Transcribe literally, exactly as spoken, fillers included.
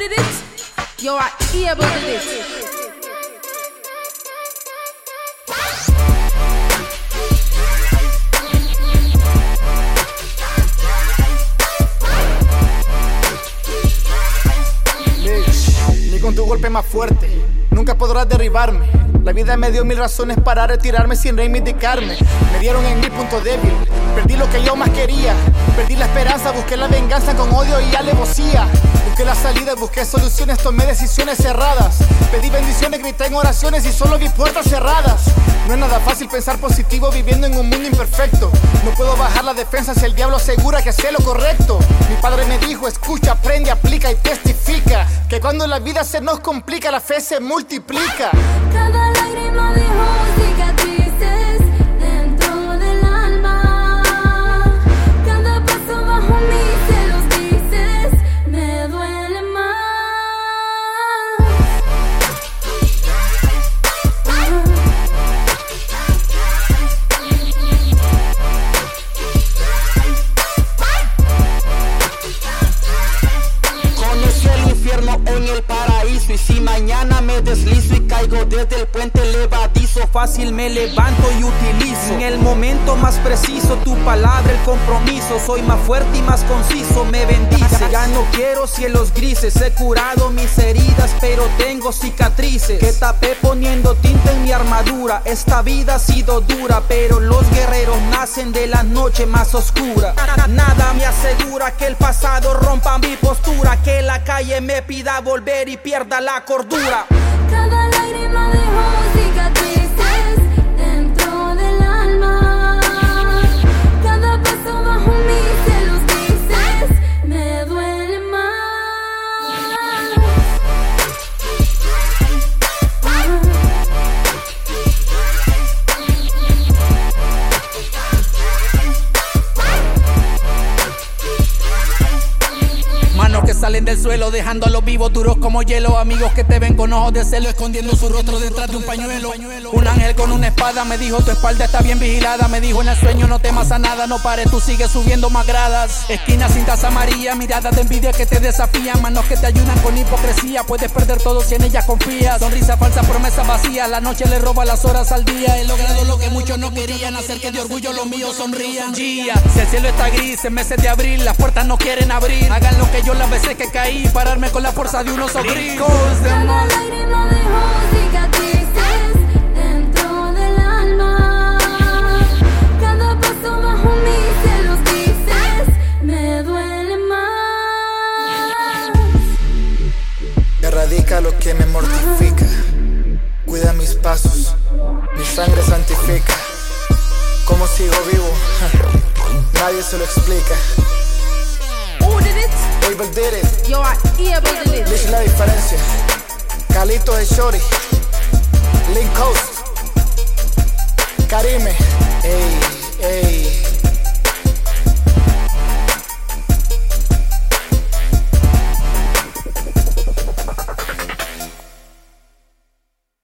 did it? You are able to do it. Ni con tu golpe más fuerte nunca podrás derribarme. La vida me dio mil razones para retirarme sin reivindicarme. Me dieron en mi punto débil, perdí lo que yo más quería. Perdí la esperanza, busqué la venganza con odio y alevosía. Busqué la salida, busqué soluciones, tomé decisiones cerradas. Pedí bendiciones, grité en oraciones y solo vi puertas cerradas. No es nada fácil pensar positivo viviendo en un mundo imperfecto. No puedo bajar la defensa si el diablo asegura que sé lo correcto. Mi padre me dijo, escucha, aprende, aplica y testifica que cuando la vida se nos complica, la fe se multiplica. Cada lágrima dejó cicatrices dentro del alma. Cada paso bajo mí se los dices, me duele más. Conocí el infierno en el paraíso, y si mañana me deslizo y caigo desde el puente levadizo, fácil me levanto y utilizo en el momento más preciso tu palabra, el compromiso. Soy más fuerte y más conciso, me bendice. Ya no quiero cielos grises, he curado mis heridas, pero tengo cicatrices que tapé poniendo tinta en mi armadura. Esta vida ha sido dura, pero los guerreros nacen de la noche más oscura. Nada me asegura que el pasado rompa mi postura, que la calle me pida volver y pierda la cordura. Cada lágrima dejó cicatrices dentro del alma. Cada paso bajo mí se los dices, me duele más. Manos que salen del suelo dejando a los vivos duros como hielo. Amigos que te ven con ojos de celo escondiendo su rostro detrás de un pañuelo. Un ángel con una espada me dijo, tu espalda está bien vigilada. Me dijo en el sueño, no temas a nada, no pares, tú sigues subiendo más gradas. Esquinas, cintas amarillas, miradas de envidia que te desafían. Manos que te ayudan con hipocresía, puedes perder todo si en ellas confías. Sonrisa falsa, promesa vacía, la noche le roba las horas al día. He logrado lo que muchos no querían, hacer que de orgullo los míos sonrían. Gia, si el cielo está gris en meses de abril, las puertas no quieren abrir. Hagan lo que yo las veces que caí, pararme con la fuerza de un oso gris. Cada lágrima dejó cicatrices dentro del alma. Cada paso bajo mí se los dices, me duele más. Erradica lo que me mortifica, cuida mis pasos, mi sangre santifica. ¿Cómo sigo vivo? Nadie se lo explica. Who did it? Able did it. You are able to do it. Dice la diferencia. Calito de Shorty, Link Coast, Karime. Ey, ey.